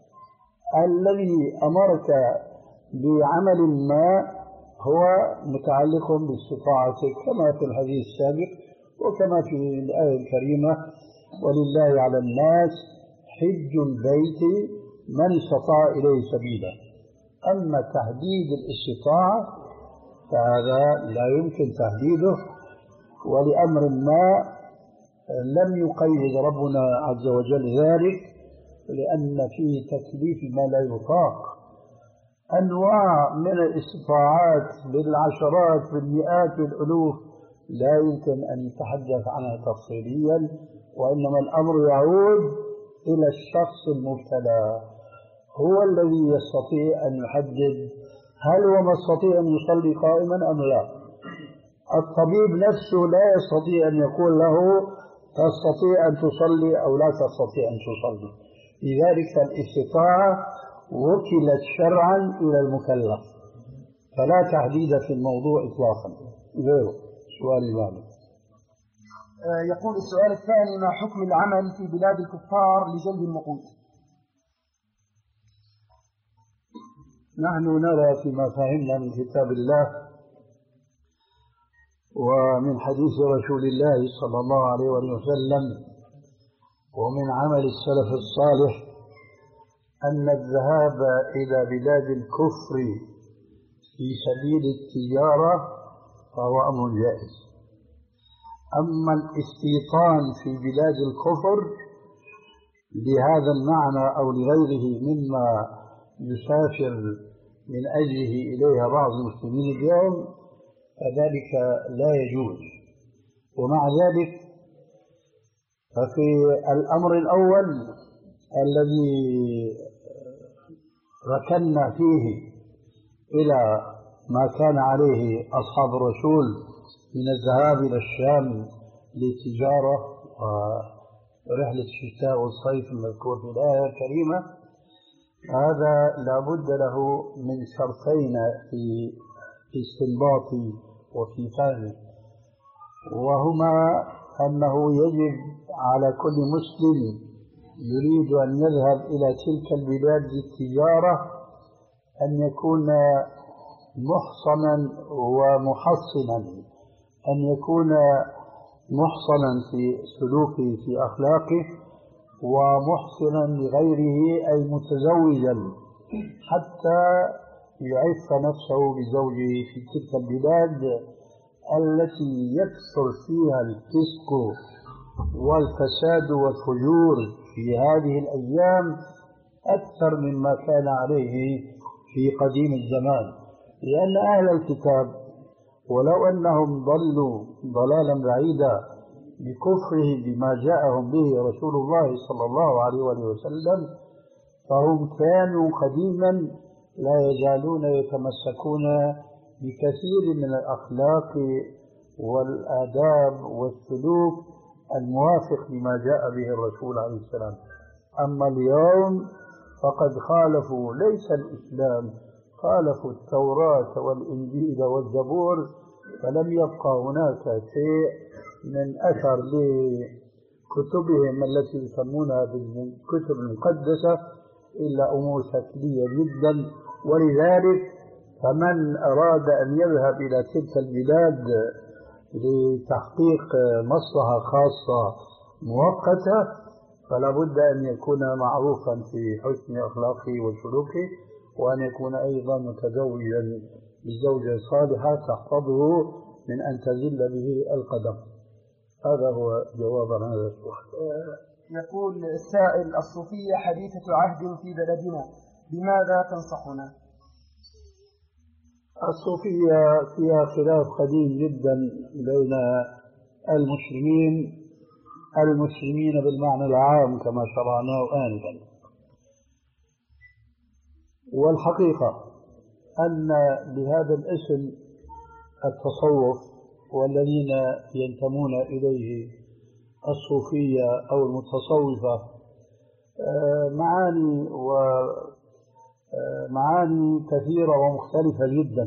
الذي أمرك بعمل ما هو متعلق باستطاعتك، كما في الحديث السابق وكما في الآية الكريمة: ولله على الناس حج البيت من استطاع إليه سبيلا. أما تحديد الاستطاعة فهذا لا يمكن تحديده، ولأمر ما لم يقيد ربنا عز وجل ذلك، لأن فيه تكليف ما لا يطاق. أنواع من الاستطاعات بالعشرات بالمئات بالألوف لا يمكن أن يتحدث عنها تفصيليا، وإنما الأمر يعود إلى الشخص المبتلى، هو الذي يستطيع أن يحدد هل هو مستطيع أن يصلي قائما أم لا. الطبيب نفسه لا يستطيع أن يقول له تستطيع أن تصلي أو لا تستطيع أن تصلي. لذلك الاستطاعة وكلت شرعا إلى المكلف، فلا تحديد في الموضوع إطلاقا. غيره سؤال الإمام. يقول السؤال الثاني: ما حكم العمل في بلاد الكفار لجلب النقود؟ نحن نرى فيما فهمنا من كتاب الله ومن حديث رسول الله صلى الله عليه وسلم ومن عمل السلف الصالح أن الذهاب إلى بلاد الكفر في سبيل التجارة فهو أمر جائز. أما الاستيطان في بلاد الكفر لهذا المعنى أو لغيره مما يسافر من أجله إليها بعض المسلمين اليوم فذلك لا يجوز. ومع ذلك ففي الأمر الأول الذي ركنا فيه إلى ما كان عليه أصحاب الرسول من الذهاب إلى الشام للتجارة ورحلة الشتاء والصيف المذكور في الآية الكريمة، هذا لا بد له من شرطين في استنباطه وفي فهمه، وهما أنه يجب على كل مسلم يريد أن يذهب إلى تلك البلاد للتجارة أن يكون محصنا ومحصنا، أن يكون محصنا في سلوكه في أخلاقه ومحصنا لغيره أي متزوجا حتى يعف نفسه بزوجه في تلك البلاد التي يكثر فيها الفسق والفساد والفجور في هذه الأيام أكثر مما كان عليه في قديم الزمان. لأن أهل الكتاب ولو أنهم ضلوا ضلالا بعيدا بكفره بما جاءهم به رسول الله صلى الله عليه وسلم، فهم كانوا قديما لا يزالون يتمسكون بكثير من الأخلاق والآداب والسلوك الموافق لما جاء به الرسول عليه السلام. أما اليوم فقد خالفوا ليس الإسلام، خالفوا التوراة والإنجيل والزبور، فلم يبقى هناك شيء من أثر لكتبهم التي يسمونها بالكتب المقدسة إلا أمور شكلية جدا. ولذلك فمن أراد أن يذهب إلى تلك البلاد لتحقيق مصلحة خاصة مؤقتة فلا بد أن يكون معروفا في حسن أخلاقه وسلوكه، وأن يكون أيضا متزوجا بزوجة صالحة تحفظه من أن تزل به القدم. هذا هو جواب عن هذا السؤال. يقول السائل: الصوفية حديثة عهد في بلدنا، بماذا تنصحنا؟ الصوفية فيها خلاف قديم جدا بين المسلمين المسلمين بالمعنى العام كما شرعناه آنفا. والحقيقة أن بهذا الاسم التصوف والذين ينتمون إليه الصوفية أو المتصوفة معاني ومعاني كثيرة ومختلفة جدا.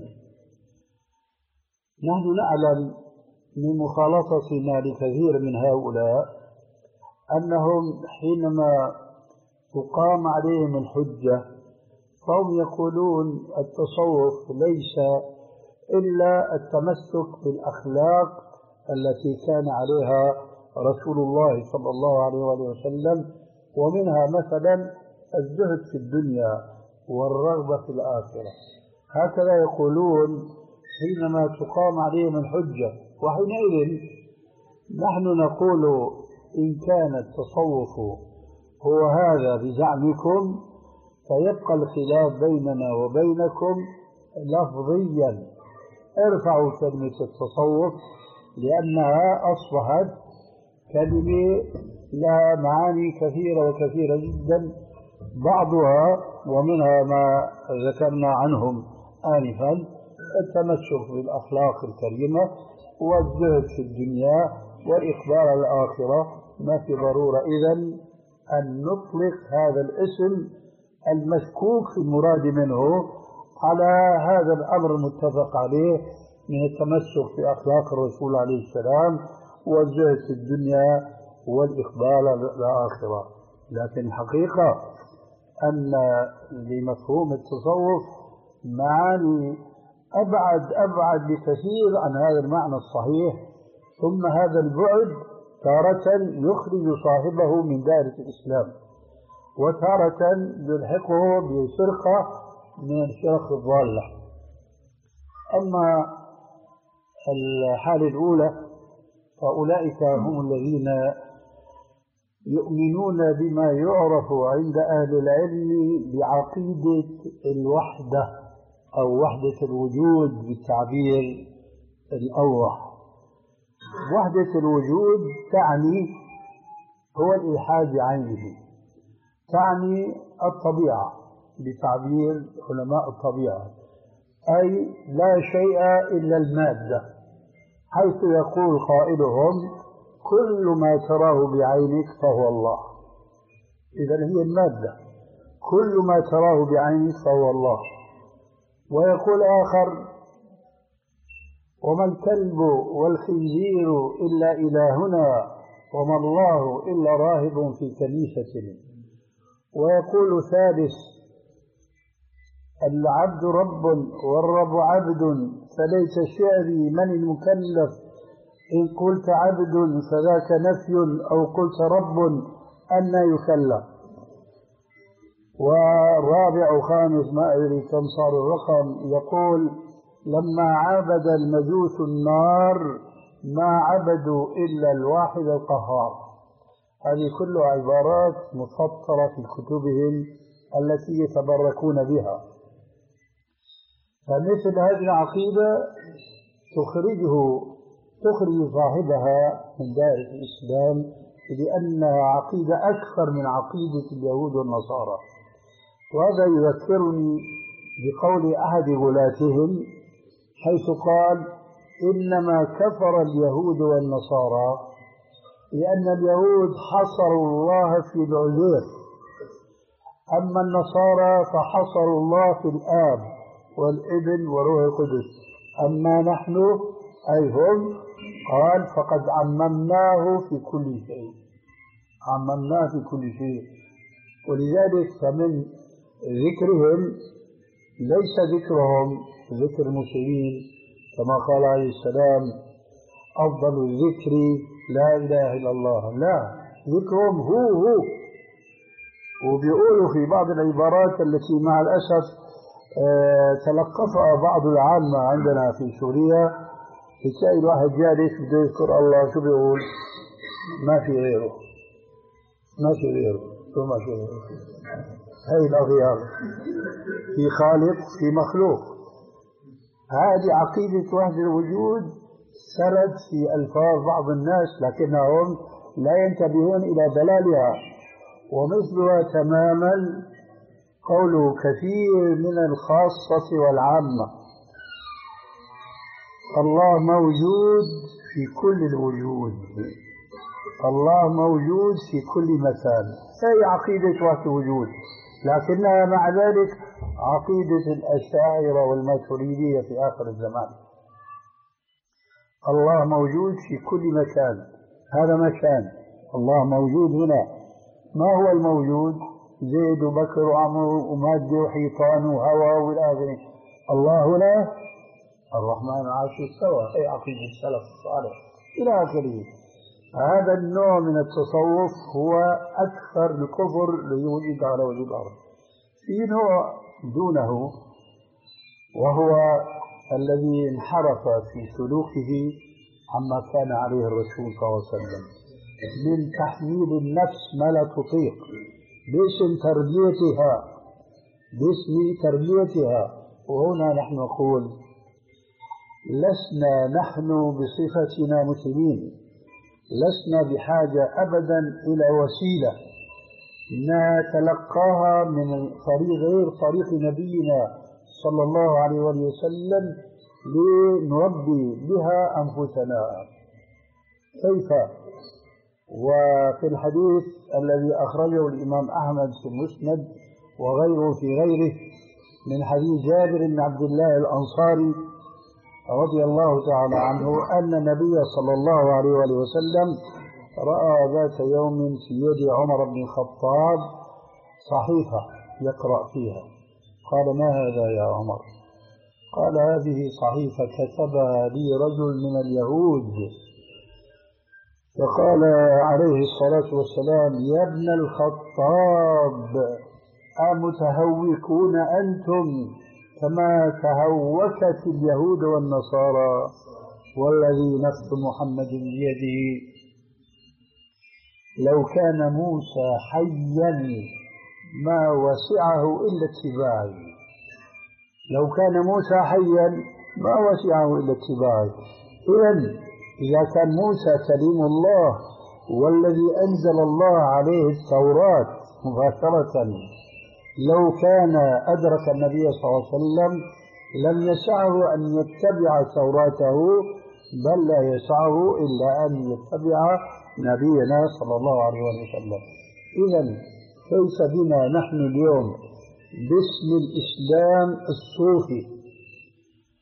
نحن نعلم من مخالطتنا لكثير من هؤلاء أنهم حينما تقام عليهم الحجة فهم يقولون التصوف ليس إلا التمسك بالأخلاق التي كان عليها رسول الله صلى الله عليه وسلم، ومنها مثلا الزهد في الدنيا والرغبة في الآخرة. هكذا يقولون حينما تقام عليهم الحجة. وحينئذ نحن نقول إن كان التصوف هو هذا بزعمكم فيبقى الخلاف بيننا وبينكم لفظيا. ارفعوا كلمة التصوف لأنها أصبحت كلمة لها معاني كثيرة وكثيرة جدا، بعضها ومنها ما ذكرنا عنهم آنفا التمسك بالأخلاق الكريمة والزهد في الدنيا والإقبال على الآخرة. ما في ضرورة إذن أن نطلق هذا الاسم المشكوك في المراد منه على هذا الأمر المتفق عليه من التمسك بأخلاق الرسول عليه السلام والزهد في الدنيا والإقبال على الآخرة. لكن الحقيقة أن لمفهوم التصوف معاني أبعد أبعد بكثير عن هذا المعنى الصحيح، ثم هذا البعد تارة يخرج صاحبه من دائرة الإسلام وتارة يلحقه بفرقة من الفرق الضالة. أما الحالة الأولى فأولئك هم الذين يؤمنون بما يعرف عند أهل العلم بعقيدة الوحدة أو وحدة الوجود بالتعبير الأوضح. وحدة الوجود تعني هو الإلحاد بعينه، تعني الطبيعة بتعبير علماء الطبيعة، أي لا شيء إلا المادة، حيث يقول قائلهم كل ما تراه بعينك فهو الله. إذا هي المادة، كل ما تراه بعينك فهو الله. ويقول آخر وما الكلب والخنزير إلا إلهنا وما الله إلا راهب في كنيسة. ويقول ثالث: العبد رب والرب عبد، فليس شعري من المكلف إن قلت عبد فذاك نفي، أو قلت رب أن يكلف. والرابع خامس ما أدري كم صار الرقم، يقول: لما عبد المجوس النار ما عبدوا إلا الواحد القهار. هذه كلها عبارات مسطرة في كتبهم التي يتبركون بها. فمثل هذه العقيدة تخرجه تخرج صاحبها من دائرة الإسلام، لأنها عقيدة أكثر من عقيدة اليهود والنصارى. وهذا يذكرني بقول أحد غلاتهم حيث قال: إنما كفر اليهود والنصارى لأن اليهود حصروا الله في العزير، أما النصارى فحصروا الله في الآب والابن وروح القدس، أما نحن أي هم قال فقد عممناه في كل شيء، عممناه في كل شيء. ولذلك فمن ذكرهم ليس ذكرهم ذكر المسلمين، كما قال عليه السلام: أفضل الذكر لا إله إلا الله، لا، ذكرهم هو هو. وبيقولوا في بعض العبارات التي مع الأسف اه تلقفها بعض العامة عندنا في سوريا، تلاقي الواحد جالس بده يذكر الله، شو بيقول؟ ما في غيره، ما في غيره، شو ما في غيره؟ هاي الأغيار، في خالق في مخلوق. هذه عقيدة وحدة الوجود سرد في ألفاظ بعض الناس، لكنهم لا ينتبهون إلى دلالها. ومثلها تماما قول كثير من الخاصة والعامة: الله موجود في كل الوجود، الله موجود في كل مكان. هي عقيدة وحدة الوجود، لكنها مع ذلك عقيدة الأشاعرة والماتريدية في آخر الزمان. الله موجود في كل مكان، هذا مكان، الله موجود هنا. ما هو الموجود؟ زيد وبكر وعمر ومادة وحيطان وهواء والآخر. الله هنا الرحمن العرش استوى، أي عقيدة السلف الصالح إلى آخره. هذا النوع من التصوف هو أكثر الكفر ليوجد على وجه الأرض. في نوع دونه وهو الذي انحرف في سلوكه عما كان عليه الرسول صلى الله عليه وسلم من تحميل النفس ما لا تطيق باسم تربيتها، باسم تربيتها. وهنا نحن نقول: لسنا نحن بصفتنا مسلمين، لسنا بحاجة أبدا إلى وسيلة نتلقاها من طريق غير طريق نبينا صلى الله عليه وسلم لنربي بها أنفسنا. كيف؟ وفي الحديث الذي أخرجه الإمام أحمد في المسند وغيره في غيره من حديث جابر بن عبد الله الأنصاري رضي الله تعالى عنه أن النبي صلى الله عليه وسلم رأى ذات يوم في يد عمر بن الخطاب صحيفة يقرأ فيها. قال: ما هذا يا عمر؟ قال: هذه صحيفة كتبها لي رجل من اليهود. فقال عليه الصلاة والسلام: يا ابن الخطاب، أمتهوكون أنتم كما تهوكت اليهود والنصارى؟ والذي نفس محمد بيده لو كان موسى حيا ما وسعه إلا اتباعي. لو كان موسى حيا ما وسعه إلا اتباعي. إذن إذا كان موسى كليم الله والذي أنزل الله عليه التوراة مباشرة، لو كان أدرك النبي صلى الله عليه وسلم لم يسعه أن يتبع توراته، بل لا يسعه إلا أن يتبع نبينا صلى الله عليه وسلم. إذن كيف بنا نحن اليوم باسم الإسلام الصوفي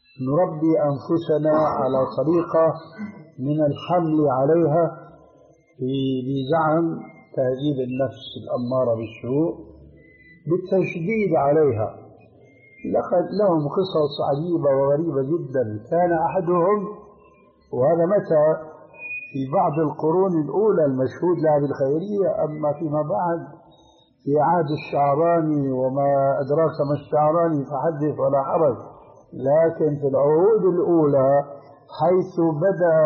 نربي أنفسنا على طريقة من الحمل عليها بزعم تهذيب النفس الأمارة بالسوء بالتشديد عليها. لقد لهم قصص عجيبة وغريبة جدا. كان أحدهم، وهذا متى في بعض القرون الأولى المشهود لها بالخيرية، أما فيما بعد في عهد الشعراني وما أدراك ما الشعراني فحدث ولا حرج، لكن في العهود الأولى حيث بدأ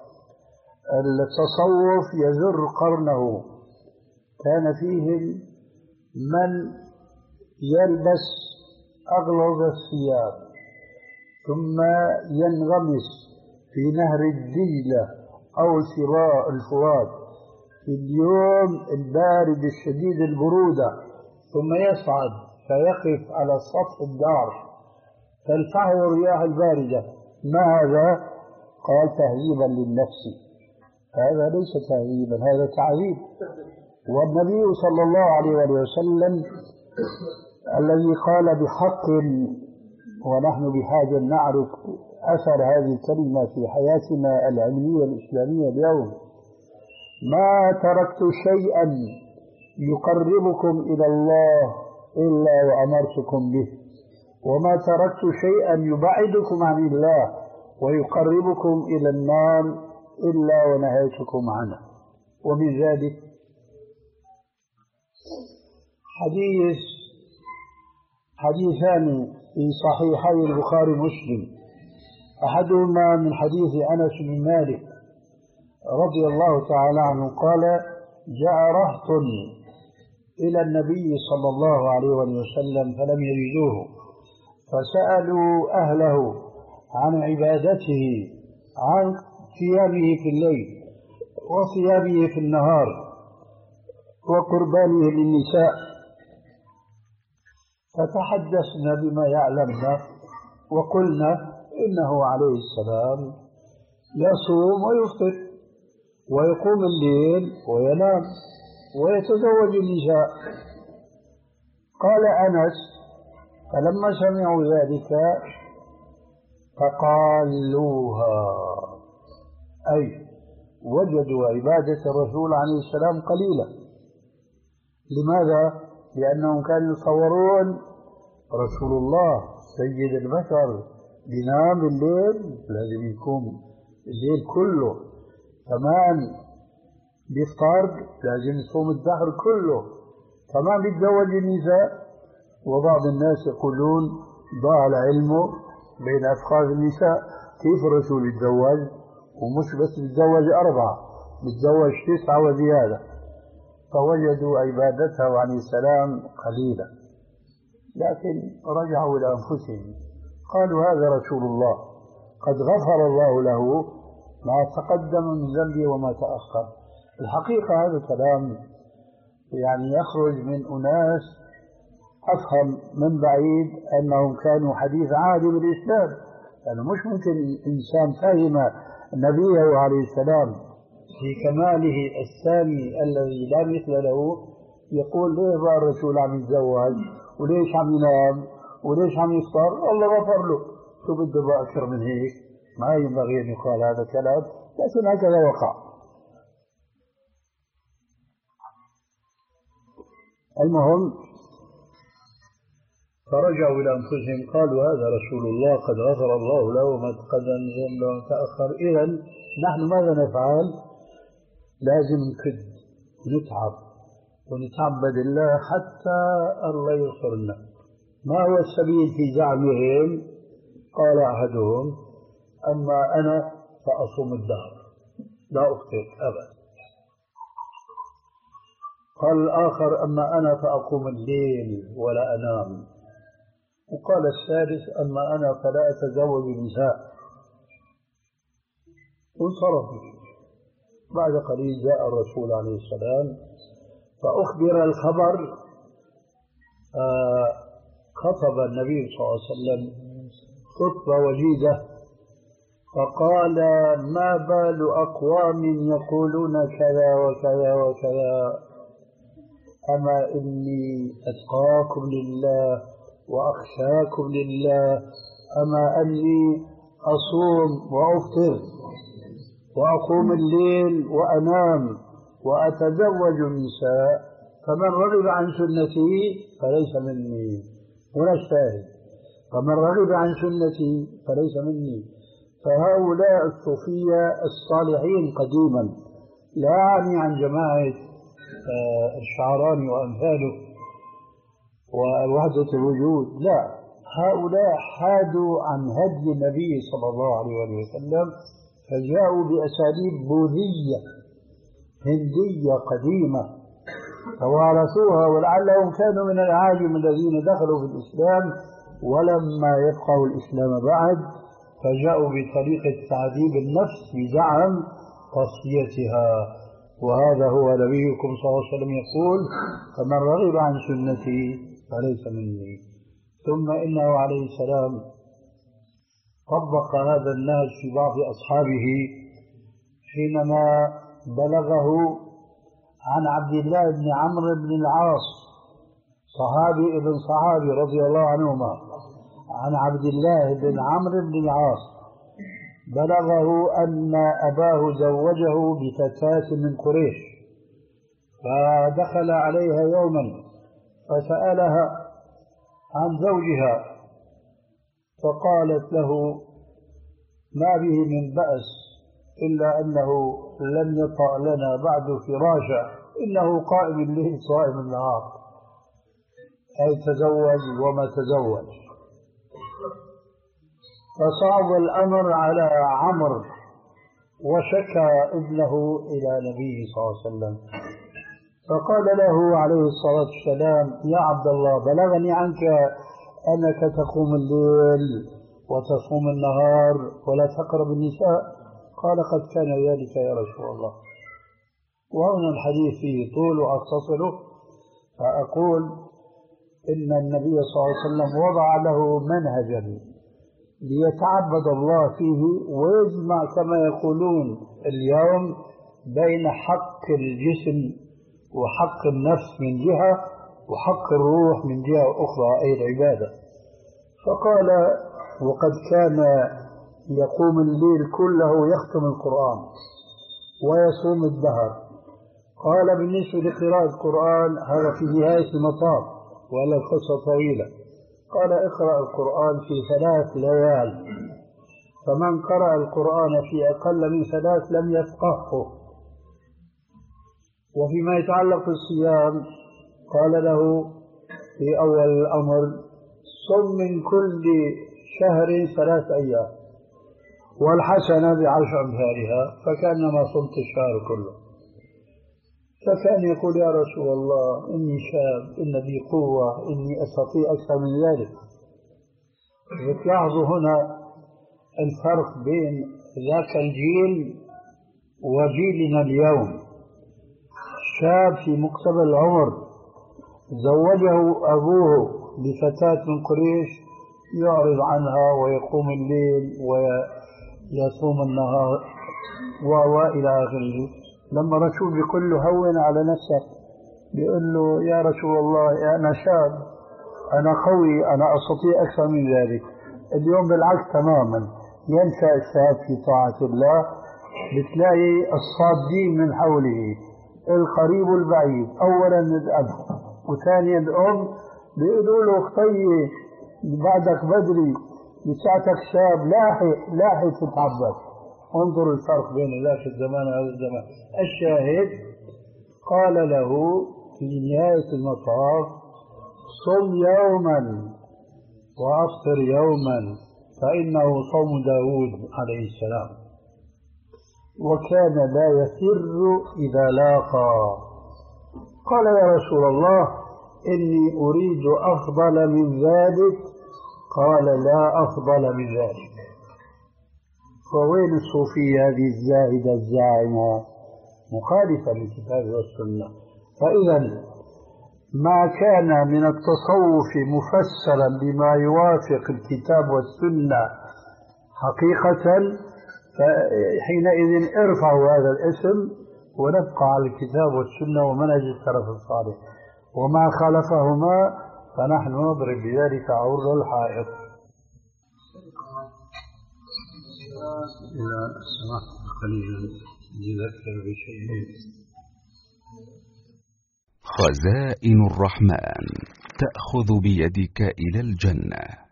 التصوف يزر قرنه كان فيهم من يلبس أغلظ الثياب ثم ينغمس في نهر الدجلة أو سراء الفرات في اليوم البارد الشديد البرودة، ثم يصعد فيقف على سطح الدار تلفحه الرياح الباردة. ما هذا؟ قال تهذيبا للنفس. هذا ليس تهذيبا، هذا تعذيب. والنبي صلى الله عليه وسلم الذي قال بحق، ونحن بحاجة نعرف أثر هذه الكلمة في حياتنا العلمية الإسلامية اليوم: ما تركت شيئا يقربكم إلى الله إلا وأمرتكم به، وما تركت شيئا يبعدكم عن الله ويقربكم إلى النار إلا ونهيتكم عنه. ومن ذلك حديث حديثان في صحيحي البخاري ومسلم، أحدهما من حديث أنس بن مالك رضي الله تعالى عنه قال: جاء رهط إلى النبي صلى الله عليه وسلم فلم يجدوه، فسألوا أهله عن عبادته، عن قيامه في الليل وصيامه في النهار وقربانه للنساء، فتحدثنا بما يعلمنا وقلنا إنه عليه السلام يصوم ويفطر ويقوم الليل وينام ويتزوج النساء. قال أنس: فلما سمعوا ذلك فقالوها، أي وجدوا عبادة الرسول عليه السلام قليلة. لماذا؟ لأنهم كانوا يتصورون رسول الله سيد البشر بينام بالليل، لازم يقوم الليل كله، كمان بيفطر لازم يصوم الدهر كله، كمان بيتزوج النساء. وبعض الناس يقولون ضاع العلم بين أفخاذ النساء، كيف الرسول يتزوج؟ ومش بس يتزوج أربعة، يتزوج تسعة وزيادة. فوجدوا عبادته عليه السلام قليلة، لكن رجعوا إلى أنفسهم قالوا: هذا رسول الله قد غفر الله له ما تقدم من ذنبه وما تأخر. الحقيقة هذا الكلام يعني يخرج من أناس أفهم من بعيد أنهم كانوا حديث عهد بالإسلام، لأنه مش ممكن إنسان فهم نبيه عليه السلام في كماله السامي الذي لا مثل له يقول: ليه بقى الرسول عم يتزوج وليش عم ينام وليش عم يفطر؟ الله غفر له. شو بده بقى أكثر من هيك؟ ما ينبغي أن يقال هذا الكلام، لكن هكذا وقع. المهم فرجعوا إلى أنفسهم قالوا: هذا رسول الله قد غفر الله له ما تقدم من ذنبه وما تأخر. إذن نحن ماذا نفعل؟ لازم نكد ونتعب ونتعبد الله حتى الله يغفر لنا. ما هو السبيل في زعمهم؟ قال أحدهم: أما أنا فأصوم الدهر لا أفطر أبدا. قال الآخر: أما أنا فأقوم الليل ولا أنام. وقال الثالث: أما أنا فلا أتزوج النساء. وانصرفوا. بعد قليل جاء الرسول عليه السلام فأخبر الخبر. آه خطب النبي صلى الله عليه وسلم خطبة وجيزة فقال: ما بال أقوام يقولون كذا وكذا وكذا، أما إني أتقاكم لله وأخشاكم لله، أما أني أصوم وأفطر وأقوم الليل وأنام وأتزوج النساء، فمن رغب عن سنتي فليس مني. هنا الشاهد، فمن رغب عن سنتي فليس مني. فهؤلاء الصوفية الصالحين قديما، لا أعني عن جماعة الشعراني وأمثاله ووحدة الوجود، لا، هؤلاء حادوا عن هدي النبي صلى الله عليه وسلم، فجاءوا بأساليب بوذية هندية قديمة توارثوها، ولعلهم كانوا من الأعاجم الذين دخلوا في الإسلام ولما يفقهوا الإسلام بعد، فجاءوا بطريقة تعذيب النفس بزعم تصفيتها. وهذا هو نبيكم صلى الله عليه وسلم يقول: فمن رغب عن سنتي فليس مني. ثم إنه عليه السلام طبق هذا النهج في بعض أصحابه حينما بلغه عن عبد الله بن عمرو بن العاص، صحابي ابن صحابي رضي الله عنهما، عن عبد الله بن عمرو بن العاص، بلغه أن أباه زوجه بفتاة من قريش، فدخل عليها يوما فسألها عن زوجها، فقالت له: ما به من بأس إلا أنه لم يطأ لنا بعد فراشا، إنه قائم الليل صائم النهار، أي تزوج وما تزوج. فصعب الأمر على عمرو وشكى ابنه إلى نبيه صلى الله عليه وسلم، فقال له عليه الصلاة والسلام: يا عبد الله، بلغني عنك أنك تقوم الليل وتصوم النهار ولا تقرب النساء. قال: قد كان ذلك يا رسول الله. وهنا الحديث فيه طول وأختصره، فأقول إن النبي صلى الله عليه وسلم وضع له منهجا ليتعبد الله فيه ويجمع كما يقولون اليوم بين حق الجسم وحق النفس من جهة وحق الروح من جهة أخرى، أي العبادة. فقال: وقد كان يقوم الليل كله يختم القرآن ويصوم الدهر. قال: بالنسبة لقراءة القرآن هذا في نهاية المطاف ولا القصة طويلة. قال: اقرأ القرآن في ثلاث ليال، فمن قرأ القرآن في أقل من ثلاث لم يفقهه. وفيما يتعلق بالصيام قال له في أول الأمر: صم من كل شهر ثلاث أيام والحسنة بعشر أمثالها، فكأنما صمت الشهر كله. فكان يقول: يا رسول الله، إني شاب، إن بي قوة، إني أستطيع أكثر من ذلك. وتلاحظوا هنا الفرق بين ذاك الجيل وجيلنا اليوم. شاب في مقتبل العمر زوجه أبوه بفتاة من قريش، يعرض عنها ويقوم الليل ويصوم النهار وإلى آخره. لما رسول بيقول له: هون على نفسك، بيقول له: يا رسول الله، أنا شاب، أنا قوي، أنا أستطيع أكثر من ذلك. اليوم بالعكس تماما، ينشأ الشاب في طاعة الله، بتلاقي الصادين من حوله، القريب والبعيد، أولا الأب وثانيا الأم، بيقولوا له: اختي بعدك بدري، لساعتك شاب، لاحق لاحق تتعبد. انظروا الفرق بين ذاك الزمان وهذا الزمان. الشاهد قال له في نهاية المطاف: صم يوما وأفطر يوما، فإنه صوم داود عليه السلام، وكان لا يفر إذا لاقى. قال: يا رسول الله، إني أريد أفضل من ذلك. قال: لا أفضل من ذلك. فوين الصوفية هذه الزاهدة الزاعمة مخالفة للكتاب والسنة؟ فإذا ما كان من التصوف مفسرا بما يوافق الكتاب والسنة حقيقة، فحينئذ ارفعوا هذا الاسم ونبقى على الكتاب والسنة ومنهج السلف الصالح، وما خالفهما فنحن نضرب بذلك عرض الحائط. إذا سمحت قليلا لذكر بشيء خزائن الرحمن تأخذ بيدك إلى الجنة.